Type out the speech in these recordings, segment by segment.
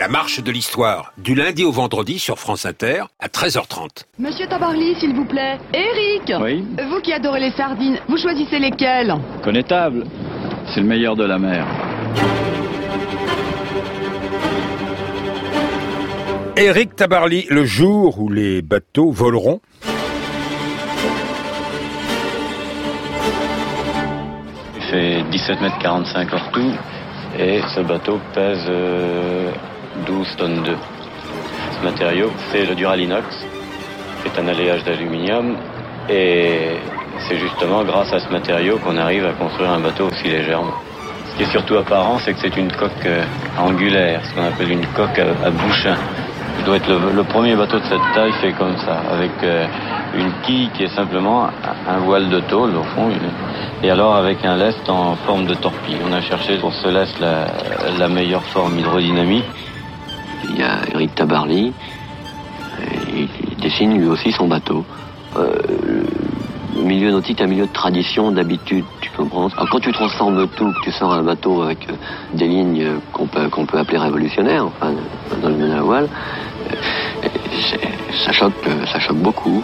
marche de l'histoire, du lundi au vendredi sur France Inter, à 13h30. Monsieur Tabarly, s'il vous plaît. Eric. Oui. Vous qui adorez les sardines, vous choisissez lesquelles? Connétable. C'est le meilleur de la mer. Éric Tabarly, le jour où les bateaux voleront. Il fait 17 mètres 45 hors tout. Et ce bateau pèse 12 tonnes 2. Ce matériau, c'est le Duralinox, qui est un alliage d'aluminium. Et c'est justement grâce à ce matériau qu'on arrive à construire un bateau aussi légèrement. Ce qui est surtout apparent, c'est que c'est une coque angulaire, ce qu'on appelle une coque à bouchin. Il doit être le premier bateau de cette taille fait comme ça, avec une quille qui est simplement un voile de tôle au fond, et alors avec un lest en forme de torpille. On a cherché pour ce lest la meilleure forme hydrodynamique. Il y a Éric Tabarly, il dessine lui aussi son bateau. Le milieu nautique est un milieu de tradition, d'habitude, tu comprends. Alors quand tu transformes tout, que tu sors un bateau avec des lignes qu'on peut appeler révolutionnaires, enfin, dans le domaine de la voile, ça choque beaucoup.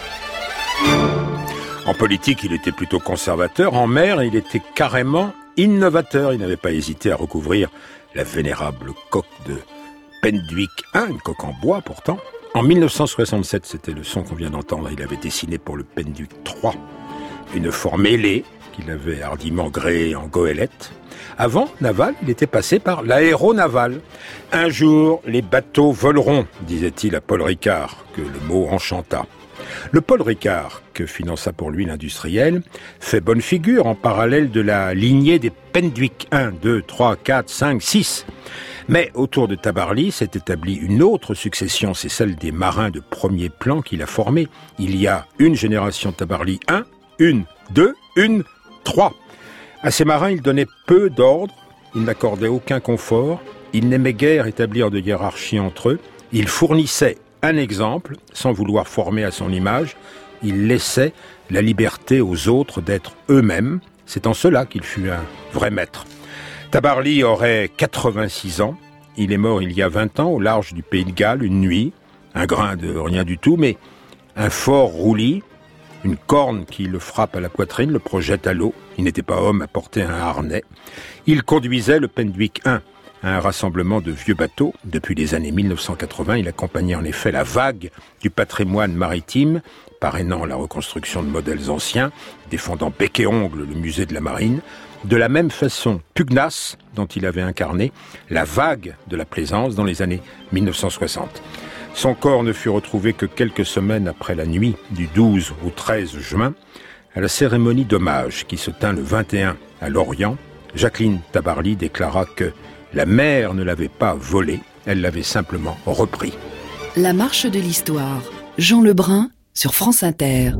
En politique, il était plutôt conservateur. En mer, il était carrément innovateur. Il n'avait pas hésité à recouvrir la vénérable coque de Pendwick 1, une coque en bois pourtant. En 1967, c'était le son qu'on vient d'entendre, il avait dessiné pour le Pendwick 3 une forme ailée qu'il avait hardiment gréée en goélette. Avant naval, il était passé par l'aéronaval. Un jour, les bateaux voleront, disait-il à Paul Ricard, que le mot enchanta. Le Paul Ricard, que finança pour lui l'industriel, fait bonne figure en parallèle de la lignée des Pendwick 1, 2, 3, 4, 5, 6. Mais autour de Tabarly s'est établie une autre succession, c'est celle des marins de premier plan qu'il a formés. Il y a une génération Tabarly 1, une, 2, une, 3. À ces marins, il donnait peu d'ordre, il n'accordait aucun confort, il n'aimait guère établir de hiérarchie entre eux, il fournissait un exemple, sans vouloir former à son image, il laissait la liberté aux autres d'être eux-mêmes. C'est en cela qu'il fut un vrai maître. Tabarly aurait 86 ans. Il est mort il y a 20 ans au large du Pays de Galles, une nuit. Un grain de rien du tout, mais un fort roulis, une corne qui le frappe à la poitrine, le projette à l'eau. Il n'était pas homme à porter un harnais. Il conduisait le Pendwick 1, un rassemblement de vieux bateaux. Depuis les années 1980, il accompagnait en effet la vague du patrimoine maritime, parrainant la reconstruction de modèles anciens, défendant bec et ongle le musée de la marine, de la même façon pugnace dont il avait incarné la vague de la plaisance dans les années 1960. Son corps ne fut retrouvé que quelques semaines après la nuit du 12 au 13 juin, à la cérémonie d'hommage qui se tint le 21 à Lorient. Jacqueline Tabarly déclara que la mer ne l'avait pas volé, elle l'avait simplement repris. La marche de l'histoire. Jean Lebrun sur France Inter.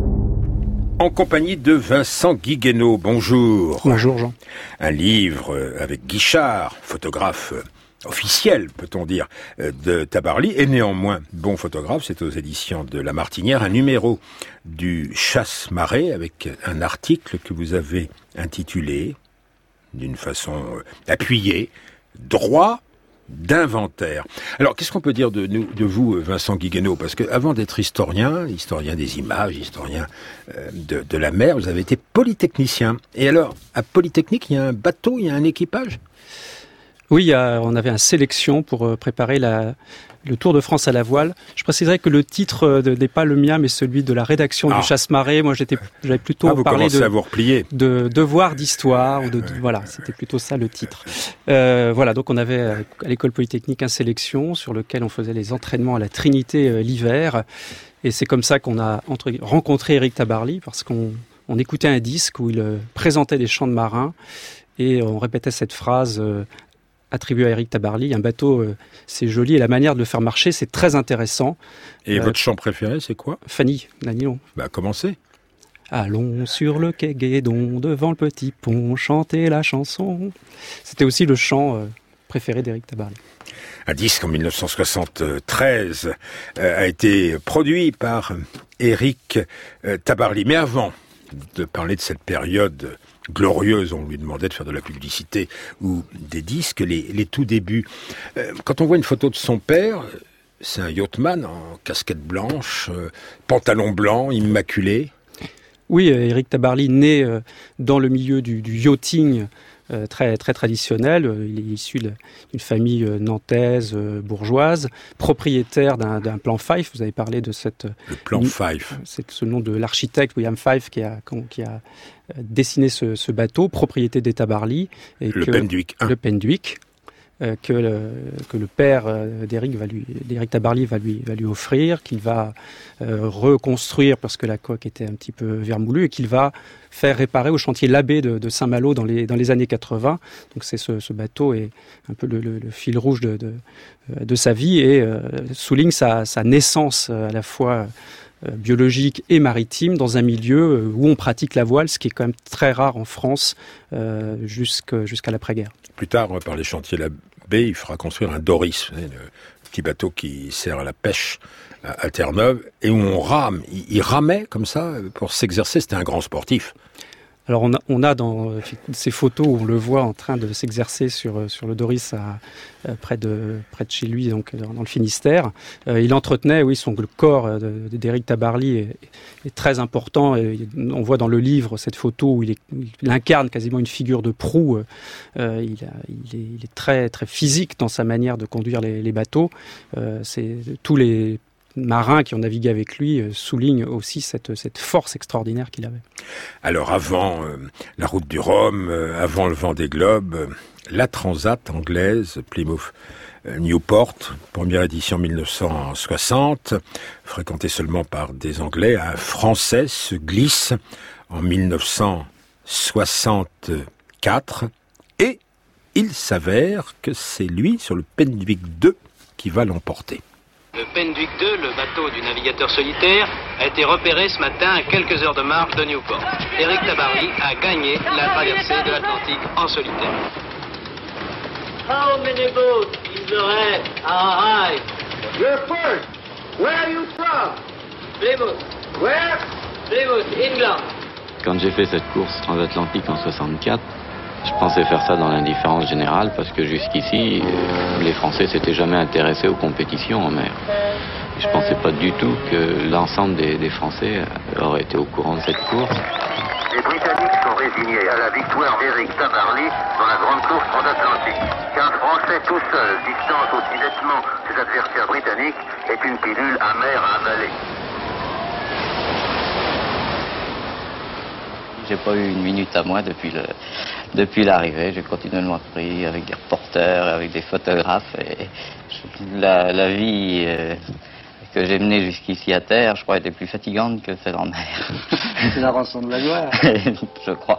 En compagnie de Vincent Guiguenot. Bonjour. Bonjour Jean. Un livre avec Guichard, photographe officiel, peut-on dire, de Tabarly, et néanmoins bon photographe. C'est aux éditions de La Martinière, un numéro du Chasse-Marée avec un article que vous avez intitulé, d'une façon appuyée, Droit d'inventaire. Alors, qu'est-ce qu'on peut dire de vous, Vincent Guiguenot? Parce que avant d'être historien des images, historien de la mer, vous avez été polytechnicien. Et alors, à Polytechnique, il y a un bateau, il y a un équipage? Oui, on avait une sélection pour préparer le Tour de France à la voile. Je préciserai que le titre n'est pas le mien, mais celui de la rédaction du Chasse-Marée. Moi, j'avais plutôt parlé de devoir d'histoire, voilà, c'était plutôt ça le titre. Voilà, donc on avait à l'école polytechnique une sélection sur lequel on faisait les entraînements à la Trinité l'hiver. Et c'est comme ça qu'on a rencontré Éric Tabarly, parce qu'on écoutait un disque où il présentait des chants de marins et on répétait cette phrase attribué à Éric Tabarly, un bateau, c'est joli, et la manière de le faire marcher, c'est très intéressant. Et votre chant préféré, c'est quoi? Fanny, Danilon. Commencez. Allons sur le quai Guédon, devant le petit pont, chanter la chanson. C'était aussi le chant préféré d'Éric Tabarly. Un disque en 1973 a été produit par Éric Tabarly. Mais avant de parler de cette période glorieuse, on lui demandait de faire de la publicité ou des disques, les tout débuts. Quand on voit une photo de son père, c'est un yachtsman en casquette blanche, pantalon blanc, immaculé. Oui, Éric Tabarly, né dans le milieu du yachting très, très traditionnel. Il est issu d'une famille nantaise, bourgeoise, propriétaire d'un plan Fife. Vous avez parlé de cette... Le plan Fife. C'est ce nom de l'architecte William Fife qui a dessiné ce bateau, propriété des Tabarly. Le Penduic 1. Le Penduic. Que le père d'Éric Tabarly va lui offrir, qu'il va reconstruire parce que la coque était un petit peu vermoulue et qu'il va faire réparer au chantier Labbé de Saint-Malo dans les années 80. Donc ce bateau est un peu le fil rouge de sa vie et souligne sa naissance à la fois biologique et maritime dans un milieu où on pratique la voile, ce qui est quand même très rare en France jusqu'à l'après-guerre. Plus tard, par les chantiers Labbé, il fera construire un Doris, le petit bateau qui sert à la pêche à Terre-Neuve, et où on rame. Il ramait comme ça pour s'exercer, c'était un grand sportif. Alors on a dans ces photos où on le voit en train de s'exercer sur le Doris près de chez lui, donc dans le Finistère. Il entretenait, oui, le corps d'Éric Tabarly est très important. Et on voit dans le livre cette photo où il incarne quasiment une figure de proue. Il est très très physique dans sa manière de conduire les bateaux. C'est tous les marins qui ont navigué avec lui soulignent aussi cette force extraordinaire qu'il avait. Alors avant la route du Rhum, avant le Vendée Globe, la Transat anglaise, Plymouth Newport, première édition 1960, fréquentée seulement par des Anglais, un Français se glisse en 1964 et il s'avère que c'est lui, sur le Penduic 2, qui va l'emporter. Le Penduic 2, le bateau du navigateur solitaire, a été repéré ce matin à quelques heures de marche de Newport. Éric Tabarly a gagné la traversée de l'Atlantique en solitaire. How many boats is there arrive? You're first. Where are you from? Plymouth. Where? Plymouth, England. Quand j'ai fait cette course transatlantique en 64, je pensais faire ça dans l'indifférence générale parce que jusqu'ici, les Français s'étaient jamais intéressés aux compétitions en mer. Je pensais pas du tout que l'ensemble des Français auraient été au courant de cette course. Les Britanniques sont résignés à la victoire d'Éric Tabarly dans la grande course transatlantique. Qu'un Français tout seul distance aussi nettement ses adversaires britanniques est une pilule amère à avaler. J'ai pas eu une minute à moi depuis l'arrivée. J'ai continuellement pris avec des reporters, avec des photographes. Et la vie que j'ai menée jusqu'ici à terre, je crois, était plus fatigante que celle en mer. C'est la rançon de la gloire. Je crois.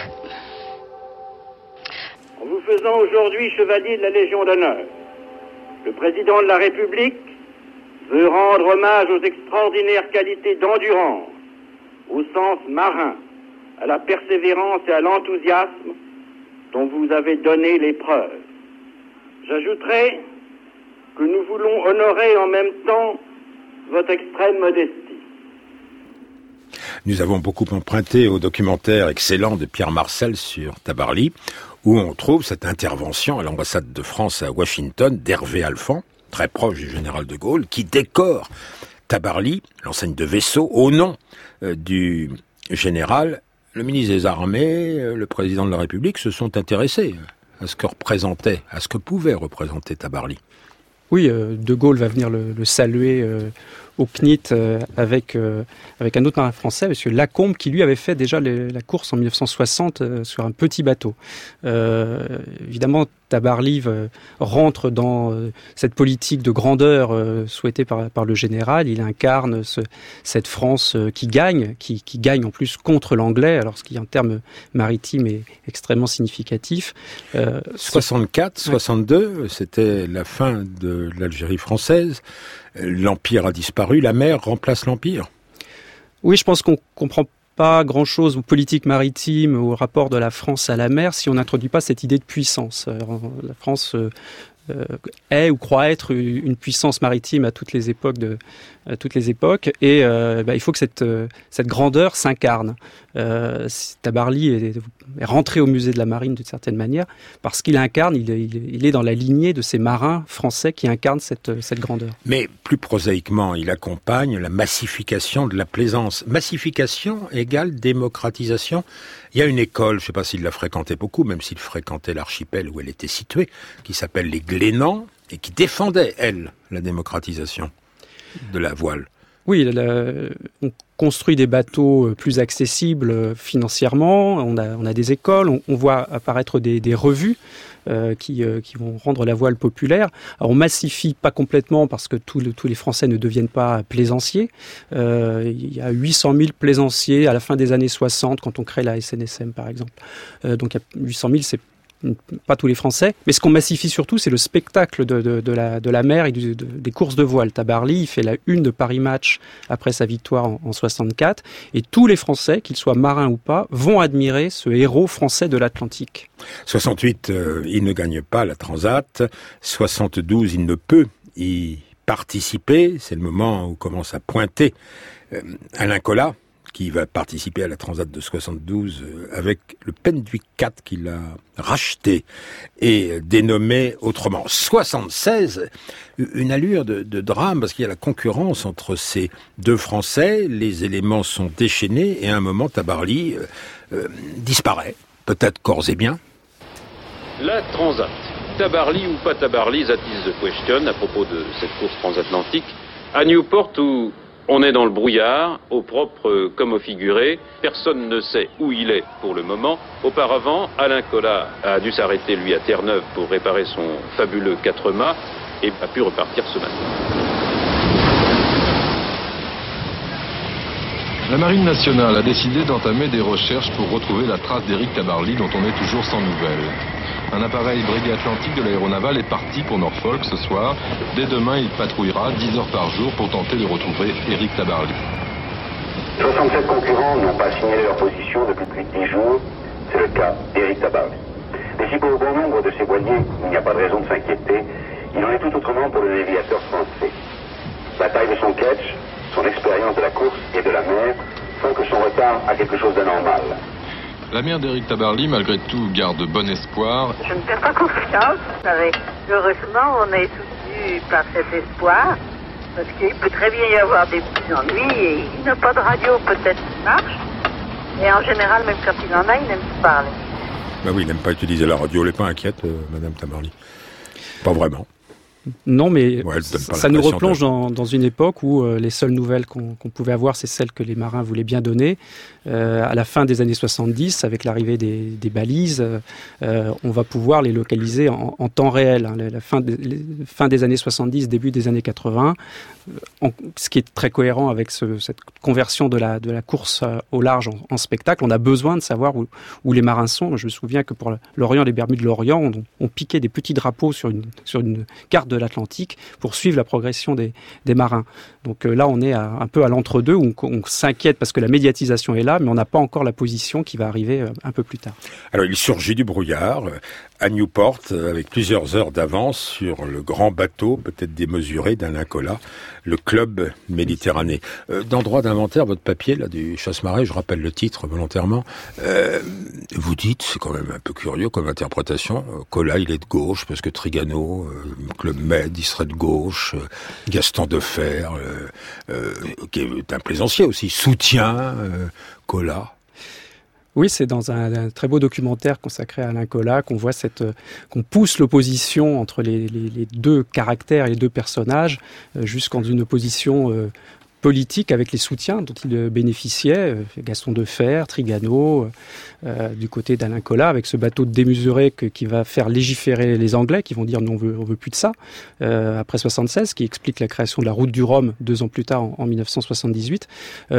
En vous faisant aujourd'hui chevalier de la Légion d'honneur, le président de la République veut rendre hommage aux extraordinaires qualités d'endurance, au sens marin, à la persévérance et à l'enthousiasme dont vous avez donné les preuves. J'ajouterai que nous voulons honorer en même temps votre extrême modestie. Nous avons beaucoup emprunté au documentaire excellent de Pierre Marcel sur Tabarly, où on trouve cette intervention à l'ambassade de France à Washington d'Hervé Alphand, très proche du général de Gaulle, qui décore Tabarly, l'enseigne de vaisseau, au nom du général. Le ministre des Armées, le président de la République se sont intéressés à ce que représentait, à ce que pouvait représenter Tabarly. Oui, de Gaulle va venir le saluer au CNIT avec un autre marin français, monsieur Lacombe, qui lui avait fait déjà la course en 1960 sur un petit bateau. Évidemment, Tabarly rentre dans cette politique de grandeur souhaitée par le général. Il incarne cette France qui gagne en plus contre l'anglais, alors ce qui en termes maritimes est extrêmement significatif. 64, 62, c'était la fin de l'Algérie française. L'Empire a disparu, la mer remplace l'Empire. Oui, je pense qu'on comprend pas grand-chose aux politiques maritimes, au rapport de la France à la mer, si on n'introduit pas cette idée de puissance. La France est ou croit être une puissance maritime à toutes les époques et il faut que cette grandeur s'incarne. Tabarly est rentré au musée de la marine d'une certaine manière parce qu'il incarne, il est dans la lignée de ces marins français qui incarnent cette grandeur. Mais plus prosaïquement, il accompagne la massification de la plaisance. Massification égale démocratisation. Il y a une école, je ne sais pas s'il la fréquentait beaucoup, même s'il fréquentait l'archipel où elle était située, qui s'appelle les Glénans, et qui défendait, elle, la démocratisation de la voile. Oui, on construit des bateaux plus accessibles financièrement, on a des écoles, on voit apparaître des revues qui vont rendre la voile populaire. Alors, on massifie pas complètement parce que tous les Français ne deviennent pas plaisanciers. Il y a 800 000 plaisanciers à la fin des années 60 quand on crée la SNSM par exemple. Donc 800 000, c'est pas tous les Français, mais ce qu'on massifie surtout, c'est le spectacle de la mer et des courses de voile. Tabarly, il fait la une de Paris Match après sa victoire en 64, et tous les Français, qu'ils soient marins ou pas, vont admirer ce héros français de l'Atlantique. 68, il ne gagne pas la Transat. 72, il ne peut y participer. C'est le moment où commence à pointer Alain Colas, qui va participer à la Transat de 72 avec le Penduic 4 qu'il a racheté et dénommé autrement. 76, une allure de drame parce qu'il y a la concurrence entre ces deux Français, les éléments sont déchaînés et à un moment Tabarly disparaît, peut-être corps et biens. La Transat, Tabarly ou pas Tabarly, that is the question à propos de cette course transatlantique. À Newport où on est dans le brouillard, au propre comme au figuré. Personne ne sait où il est pour le moment. Auparavant, Alain Colas a dû s'arrêter, lui, à Terre-Neuve pour réparer son fabuleux 4-mâts et a pu repartir ce matin. La Marine nationale a décidé d'entamer des recherches pour retrouver la trace d'Éric Tabarly dont on est toujours sans nouvelles. Un appareil Breguet Atlantique de l'aéronaval est parti pour Norfolk ce soir. Dès demain, il patrouillera 10 heures par jour pour tenter de retrouver Éric Tabarly. 67 concurrents n'ont pas signalé leur position depuis plus de 10 jours. C'est le cas d'Éric Tabarly. Mais si pour le bon nombre de ces voiliers, il n'y a pas de raison de s'inquiéter, il en est tout autrement pour le navigateur français. La taille de son ketch, son expérience de la course et de la mer font que son retard a quelque chose d'anormal. La mère d'Éric Tabarly, malgré tout, garde bon espoir. Je ne perds pas confiance, vous savez. Heureusement, on est soutenu par cet espoir, parce qu'il peut très bien y avoir des petits ennuis, et il n'a pas de radio, peut-être qui marche. Et en général, même quand il en a, il n'aime pas parler. Ben oui, il n'aime pas utiliser la radio. Elle n'est pas inquiète, Madame Tabarly. Pas vraiment. Non, mais ça nous replonge dans une époque où les seules nouvelles qu'on pouvait avoir, c'est celles que les marins voulaient bien donner. À la fin des années 70, avec l'arrivée des balises, on va pouvoir les localiser en temps réel. La fin des années 70, début des années 80, ce qui est très cohérent avec cette conversion de la course au large en spectacle. On a besoin de savoir où les marins sont. Je me souviens que pour l'Orient, les Bermudes de l'Orient, on piquait des petits drapeaux sur une carte de l'Atlantique pour suivre la progression des marins. Donc là, on est un peu à l'entre-deux où on s'inquiète parce que la médiatisation est là, mais on n'a pas encore la position qui va arriver un peu plus tard. Alors, il surgit du brouillard à Newport avec plusieurs heures d'avance sur le grand bateau, peut-être démesuré, d'Alain Colas, le Club Méditerranée. Dans droit d'inventaire, votre papier là du Chasse-Marée, je rappelle le titre volontairement, vous dites, c'est quand même un peu curieux comme interprétation, Colas il est de gauche parce que Trigano, Club Med, il serait de gauche, Gaston Defer, qui est un plaisancier aussi, soutient Colas. Oui, c'est dans un très beau documentaire consacré à Alain Colas qu'on voit qu'on pousse l'opposition entre les deux caractères et les deux personnages jusqu'en une opposition politique avec les soutiens dont il bénéficiait, Gaston Defer, Trigano, du côté d'Alain Colas, avec ce bateau démesuré qui va faire légiférer les Anglais, qui vont dire non, on veut plus de ça, après 76, qui explique la création de la route du Rhum 2 ans plus tard, en 1978.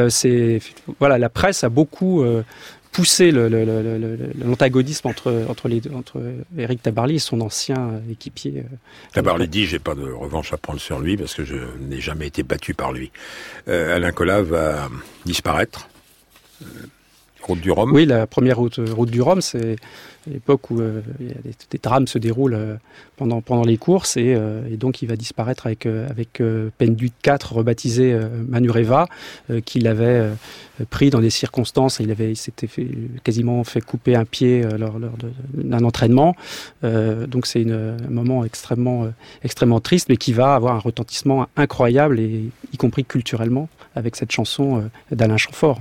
La presse a beaucoup pousser l'antagonisme entre Éric Tabarly et son ancien équipier. Tabarly dit, j'ai pas de revanche à prendre sur lui parce que je n'ai jamais été battu par lui. Alain Colas va disparaître. route du Rhum. Oui, la première route du Rhum, c'est l'époque où des drames se déroulent pendant les courses et donc il va disparaître avec Penduic 4 rebaptisé Manureva qu'il avait pris dans des circonstances. Il s'était quasiment fait couper un pied lors d'un entraînement. Donc c'est un moment extrêmement triste, mais qui va avoir un retentissement incroyable, et y compris culturellement, avec cette chanson d'Alain Chamfort.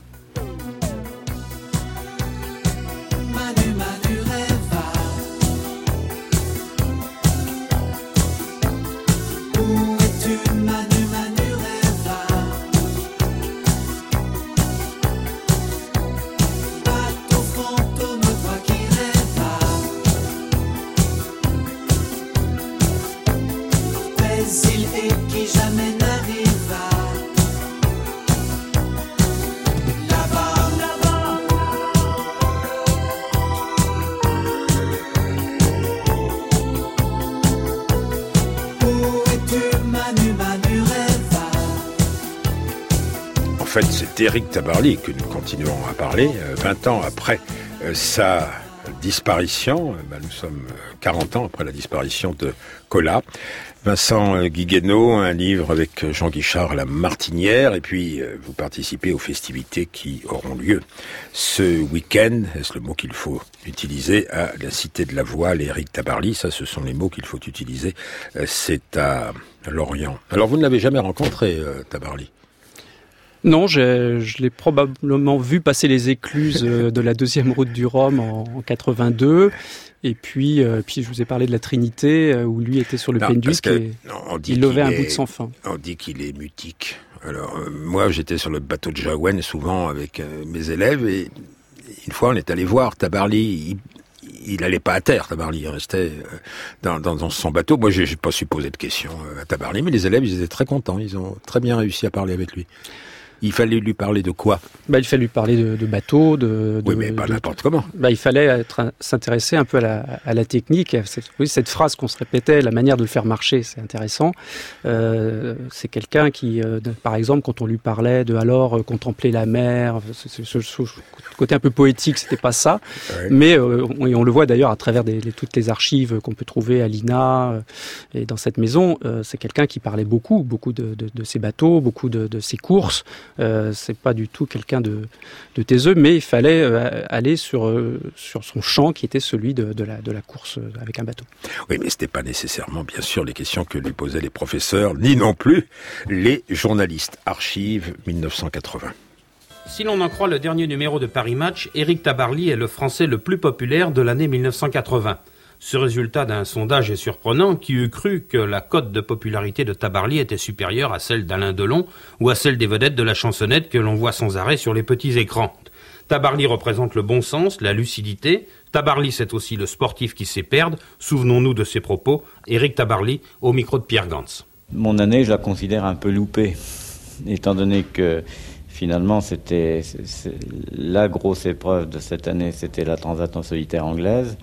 En fait, c'est Éric Tabarly que nous continuons à parler. 20 ans après sa disparition, nous sommes 40 ans après la disparition de Colas. Vincent Guiguenot, un livre avec Jean Guichard, La Martinière, et puis vous participez aux festivités qui auront lieu ce week-end, est-ce le mot qu'il faut utiliser, à la Cité de la Voile. Éric Tabarly, ça ce sont les mots qu'il faut utiliser, c'est à Lorient. Alors vous ne l'avez jamais rencontré, Tabarly? Non, je l'ai probablement vu passer les écluses de la deuxième route du Rhum en 82. Et puis je vous ai parlé de la Trinité, où lui était sur le Penduic et il levait un bout de sans fin. On dit qu'il est mutique. Alors, moi, j'étais sur le bateau de Jahouen, souvent avec mes élèves, et une fois, on est allé voir Tabarly. Il allait pas à terre, Tabarly. Il restait dans son bateau. Moi, j'ai pas su poser de questions à Tabarly, mais les élèves, ils étaient très contents. Ils ont très bien réussi à parler avec lui. Il fallait lui parler de quoi? Il fallait lui parler de bateaux, oui, mais pas n'importe comment. Il fallait s'intéresser un peu à la technique. Cette phrase qu'on se répétait, la manière de le faire marcher, c'est intéressant. C'est quelqu'un qui, par exemple, quand on lui parlait de contempler la mer, ce côté un peu poétique, c'était pas ça. Ouais. Mais on le voit d'ailleurs à travers toutes les archives qu'on peut trouver à l'INA et dans cette maison. C'est quelqu'un qui parlait beaucoup de ses bateaux, beaucoup de ses courses. C'est pas du tout quelqu'un de taiseux, mais il fallait aller sur son champ qui était celui de la course avec un bateau. Oui, mais c'était pas nécessairement, bien sûr, les questions que lui posaient les professeurs, ni non plus les journalistes. Archives 1980. Si l'on en croit le dernier numéro de Paris Match, Éric Tabarly est le Français le plus populaire de l'année 1980. Ce résultat d'un sondage est surprenant. Qui eût cru que la cote de popularité de Tabarly était supérieure à celle d'Alain Delon ou à celle des vedettes de la chansonnette que l'on voit sans arrêt sur les petits écrans. Tabarly représente le bon sens, la lucidité. Tabarly, c'est aussi le sportif qui sait perdre. Souvenons-nous de ses propos. Éric Tabarly, au micro de Pierre Gantz. Mon année, je la considère un peu loupée, étant donné que finalement, c'était la grosse épreuve de cette année, c'était la Transat en solitaire anglaise,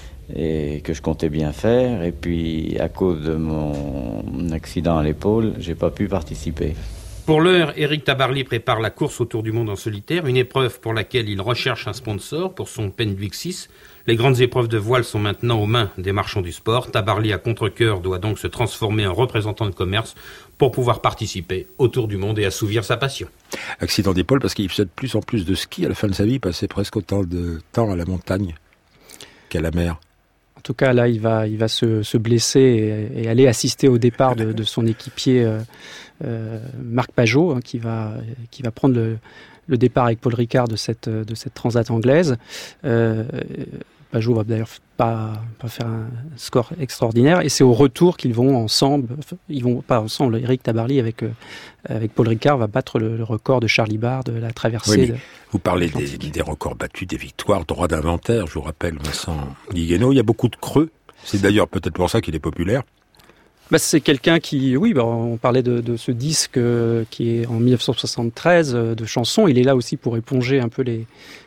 et que je comptais bien faire. Et puis, à cause de mon accident à l'épaule, j'ai pas pu participer. Pour l'heure, Éric Tabarly prépare la course autour du monde en solitaire, une épreuve pour laquelle il recherche un sponsor pour son Penduic 6. Les grandes épreuves de voile sont maintenant aux mains des marchands du sport. Tabarly, à contre-cœur, doit donc se transformer en représentant de commerce pour pouvoir participer au Tour du monde et assouvir sa passion. Accident d'épaule parce qu'il faisait de plus en plus de ski. À la fin de sa vie, il passait presque autant de temps à la montagne qu'à la mer. En tout cas, là, il va se blesser et aller assister au départ de son équipier Marc Pajot, qui va prendre le départ avec Paul Ricard de cette transat anglaise. Pajot va d'ailleurs pas faire un score extraordinaire, et c'est au retour qu'ils vont ensemble. Ils vont pas ensemble. Éric Tabarly avec Paul Ricard va battre le record de Charlie Barr de la traversée. Oui, vous parlez des records battus, des victoires, droit d'inventaire. Je vous rappelle, Vincent Guiguenot, il y a beaucoup de creux. C'est d'ailleurs peut-être pour ça qu'il est populaire. C'est quelqu'un qui, on parlait de ce disque qui est en 1973 de chansons. Il est là aussi pour éponger un peu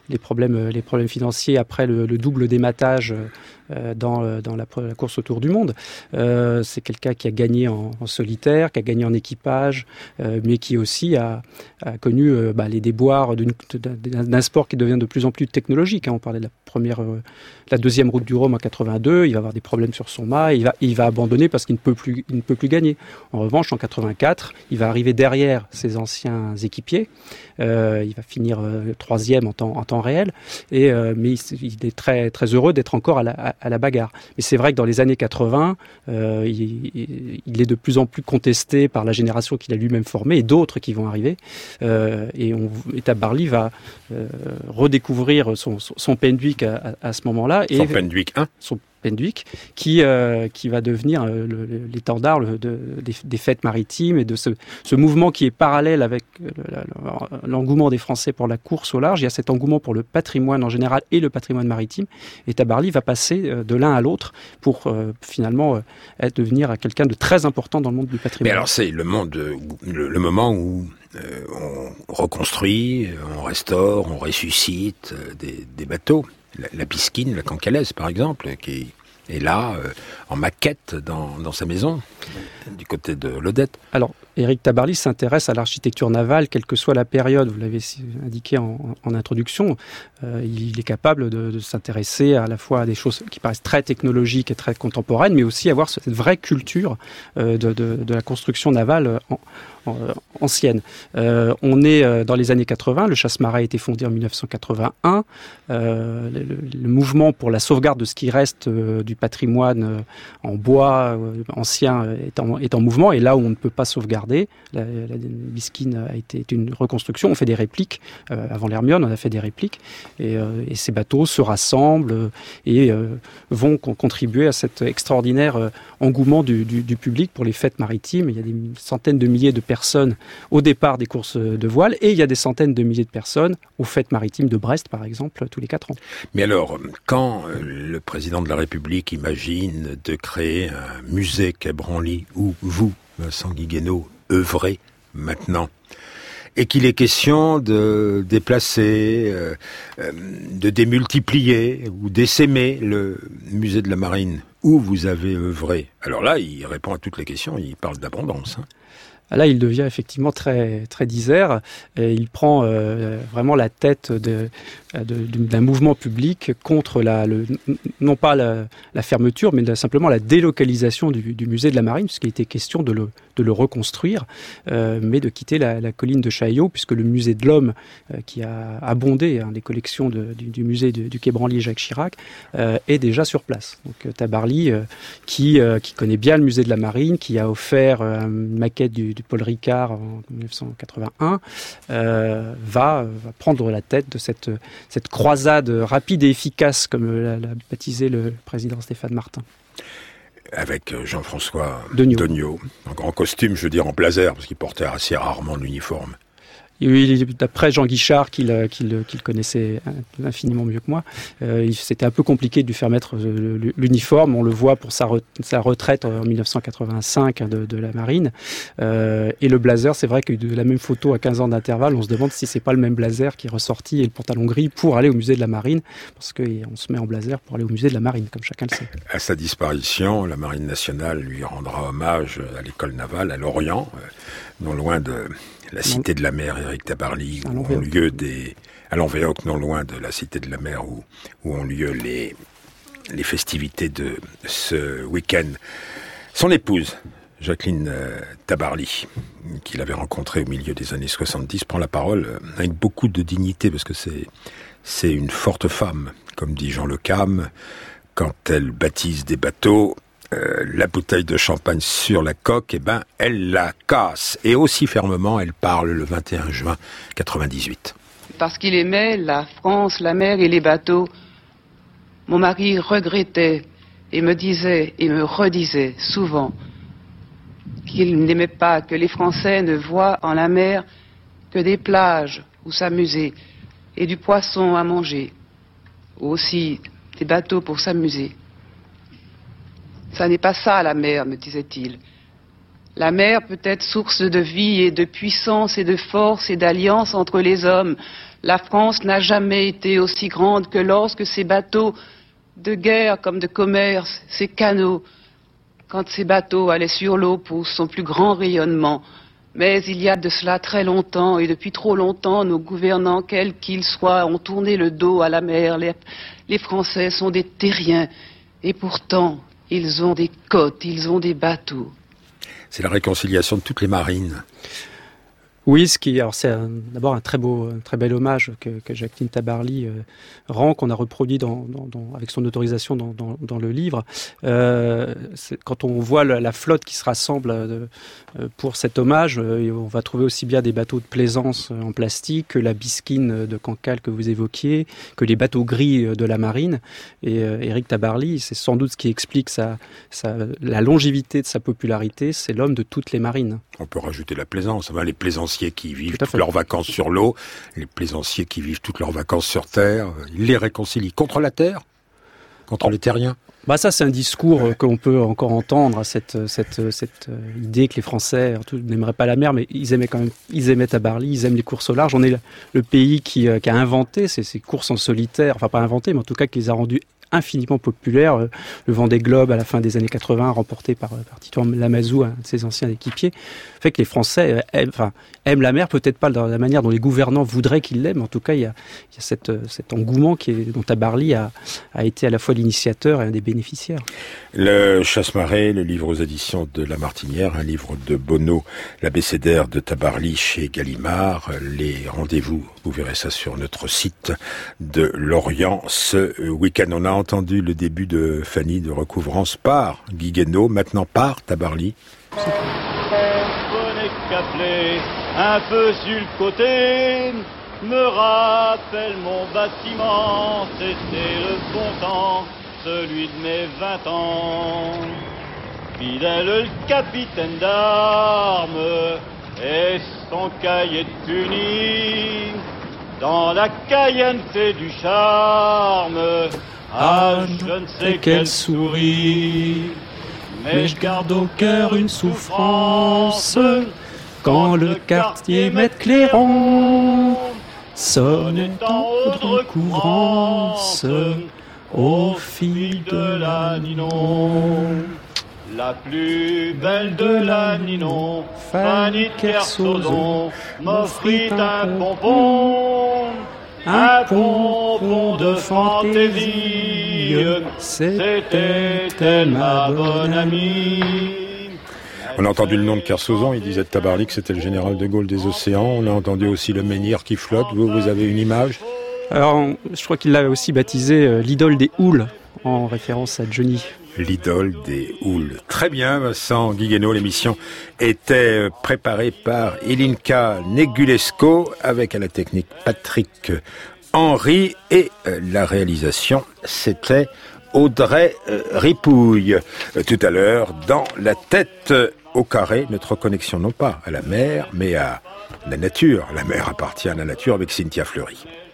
les problèmes financiers après le double dématage dans la course autour du monde. C'est quelqu'un qui a gagné en solitaire, qui a gagné en équipage, mais qui aussi a connu les déboires d'un sport qui devient de plus en plus technologique. On parlait de la deuxième route du Rhum en 82. Il va avoir des problèmes sur son mât. Il va abandonner parce qu'il ne peut plus gagner. En revanche, en 84, il va arriver derrière ses anciens équipiers. Il va finir troisième en temps réel. Mais il est très, très heureux d'être encore à la bagarre. Mais c'est vrai que dans les années 80, il est de plus en plus contesté par la génération qu'il a lui-même formée et d'autres qui vont arriver. Et Tabarly va redécouvrir son Pendwick à ce moment-là. Son Pendwick 1 Son Pendwick, qui va devenir l'étendard des fêtes maritimes et de ce mouvement qui est parallèle avec l'engouement des Français pour la course au large. Il y a cet engouement pour le patrimoine en général et le patrimoine maritime. Et Tabarly va passer de l'un à l'autre pour finalement devenir quelqu'un de très important dans le monde du patrimoine. Mais alors c'est le moment où on reconstruit, on restaure, on ressuscite des bateaux. La Piscine, la Cancalaise par exemple, qui est là en maquette dans sa maison, du côté de l'Odette. Alors, Éric Tabarly s'intéresse à l'architecture navale, quelle que soit la période, vous l'avez indiqué en introduction. Il est capable de s'intéresser à la fois à des choses qui paraissent très technologiques et très contemporaines, mais aussi avoir cette vraie culture de la construction navale ancienne. On est dans les années 80, le Chasse-Marée a été fondé en 1981. Le mouvement pour la sauvegarde de ce qui reste du patrimoine en bois ancien est en mouvement, et là où on ne peut pas sauvegarder, la Bisquine a été une reconstruction. On fait des répliques. Avant l'Hermione, on a fait des répliques, et ces bateaux se rassemblent et vont contribuer à cet extraordinaire engouement du public pour les fêtes maritimes. Il y a des centaines de milliers de personnes au départ des courses de voile, et il y a des centaines de milliers de personnes aux fêtes maritimes de Brest, par exemple, tous les 4 ans. Mais alors, quand le président de la République imagine de créer un musée quai Branly où vous, Vincent Guiguenot, œuvrez maintenant, et qu'il est question de déplacer, de démultiplier ou d'essaimer le musée de la Marine où vous avez œuvré, alors là, il répond à toutes les questions, il parle d'abondance. Là, il devient effectivement très, très disert, et il prend vraiment la tête d'un mouvement public contre non pas la fermeture, mais simplement la délocalisation du musée de la Marine, puisqu'il était question de le reconstruire, mais de quitter la colline de Chaillot, puisque le musée de l'Homme, qui a abondé les collections du musée du quai Branly Jacques Chirac, est déjà sur place. Donc Tabarly, qui connaît bien le musée de la Marine, qui a offert une maquette du Paul Ricard en 1981, va prendre la tête de cette croisade rapide et efficace, comme l'a baptisé le président Stéphane Martin. Avec Jean-François Degnaud, en costume, je veux dire en blazer, parce qu'il portait assez rarement l'uniforme. Oui, d'après Jean Guichard, qu'il connaissait infiniment mieux que moi, c'était un peu compliqué de lui faire mettre l'uniforme. On le voit pour sa retraite en 1985 de la Marine. Et le blazer, c'est vrai que de la même photo à 15 ans d'intervalle, on se demande si c'est pas le même blazer qui est ressorti et le pantalon gris pour aller au musée de la Marine, parce qu'on se met en blazer pour aller au musée de la Marine, comme chacun le sait. À sa disparition, la Marine nationale lui rendra hommage à l'école navale à Lorient, non loin de la Cité de la Mer, Éric Tabarly, où ont lieu à Lanvéoc, non loin de la Cité de la Mer, où ont lieu les festivités de ce week-end. Son épouse, Jacqueline Tabarly, qu'il avait rencontrée au milieu des années 70, prend la parole avec beaucoup de dignité, parce que c'est une forte femme, comme dit Jean Le Cam, quand elle baptise des bateaux. La bouteille de champagne sur la coque, elle la casse. Et aussi fermement, elle parle le 21 juin 98. Parce qu'il aimait la France, la mer et les bateaux, mon mari regrettait et me disait et me redisait souvent qu'il n'aimait pas que les Français ne voient en la mer que des plages où s'amuser et du poisson à manger, ou aussi des bateaux pour s'amuser. Ça n'est pas ça, la mer, me disait-il. La mer peut être source de vie et de puissance et de force et d'alliance entre les hommes. La France n'a jamais été aussi grande que lorsque ses bateaux de guerre comme de commerce, ses canaux, quand ces bateaux allaient sur l'eau pour son plus grand rayonnement. Mais il y a de cela très longtemps, et depuis trop longtemps, nos gouvernants, quels qu'ils soient, ont tourné le dos à la mer. Les Français sont des terriens, et pourtant, ils ont des côtes, ils ont des bateaux. C'est la réconciliation de toutes les marines. Oui, c'est d'abord un très bel hommage que Jacqueline Tabarly rend, qu'on a reproduit avec son autorisation dans le livre. Quand on voit la flotte qui se rassemble pour cet hommage, on va trouver aussi bien des bateaux de plaisance en plastique que la bisquine de Cancale que vous évoquiez, que les bateaux gris de la marine. Et Éric Tabarly, c'est sans doute ce qui explique la longévité de sa popularité, c'est l'homme de toutes les marines. On peut rajouter la plaisance, les plaisanciers qui vivent toutes leurs vacances sur l'eau, les plaisanciers qui vivent toutes leurs vacances sur terre, il les réconcilie contre la terre, contre les terriens. Ça, c'est un discours qu'on peut encore entendre, cette idée que les Français n'aimeraient pas la mer, mais ils aimaient Tabarly, ils aiment les courses au large. On est le pays qui a inventé ces courses en solitaire, enfin pas inventé, mais en tout cas qui les a rendues infiniment populaire. Le Vendée Globe à la fin des années 80, remporté par Tito Lamazou, un de ses anciens équipiers, fait que les Français aiment la mer, peut-être pas dans la manière dont les gouvernants voudraient qu'ils l'aiment. En tout cas, il y a cet engouement dont Tabarly a été à la fois l'initiateur et un des bénéficiaires. Le Chasse-Marée, le livre aux éditions de La Martinière, un livre de Bonneau, l'abécédaire de Tabarly chez Gallimard. Les rendez-vous, vous verrez ça sur notre site de Lorient ce week-end. On a entendu le début de Fanny de Recouvrance par Guy Guénaud, maintenant par Tabarly. Bonnet caplé, un peu sur le côté, me rappelle mon bâtiment, c'était le bon temps, celui de mes 20 ans. Fidèle le capitaine d'armes et son cahier de puni, dans la Cayenne c'est du charme. Ah, je ne sais quelle souris, mais je garde au cœur une souffrance quand le quartier maître Clairon sonne en haute recouvrance aux filles de la Ninon. La plus belle de la Ninon, Fanny Kersozon, m'offrit un bonbon. Un bonbon de fantaisie, c'était elle ma bonne amie. On a entendu le nom de Kersozon, il disait de Tabarly que c'était le général de Gaulle des océans. On a entendu aussi le menhir qui flotte. Vous avez une image? Alors, je crois qu'il l'a aussi baptisé l'idole des houles, en référence à Johnny. L'idole des houles. Très bien, Vincent Guiguenot. L'émission était préparée par Ilinka Negulesco avec à la technique Patrick Henry et la réalisation, c'était Audrey Ripouille. Tout à l'heure, dans La tête au carré, notre connexion non pas à la mer, mais à la nature. La mer appartient à la nature avec Cynthia Fleury.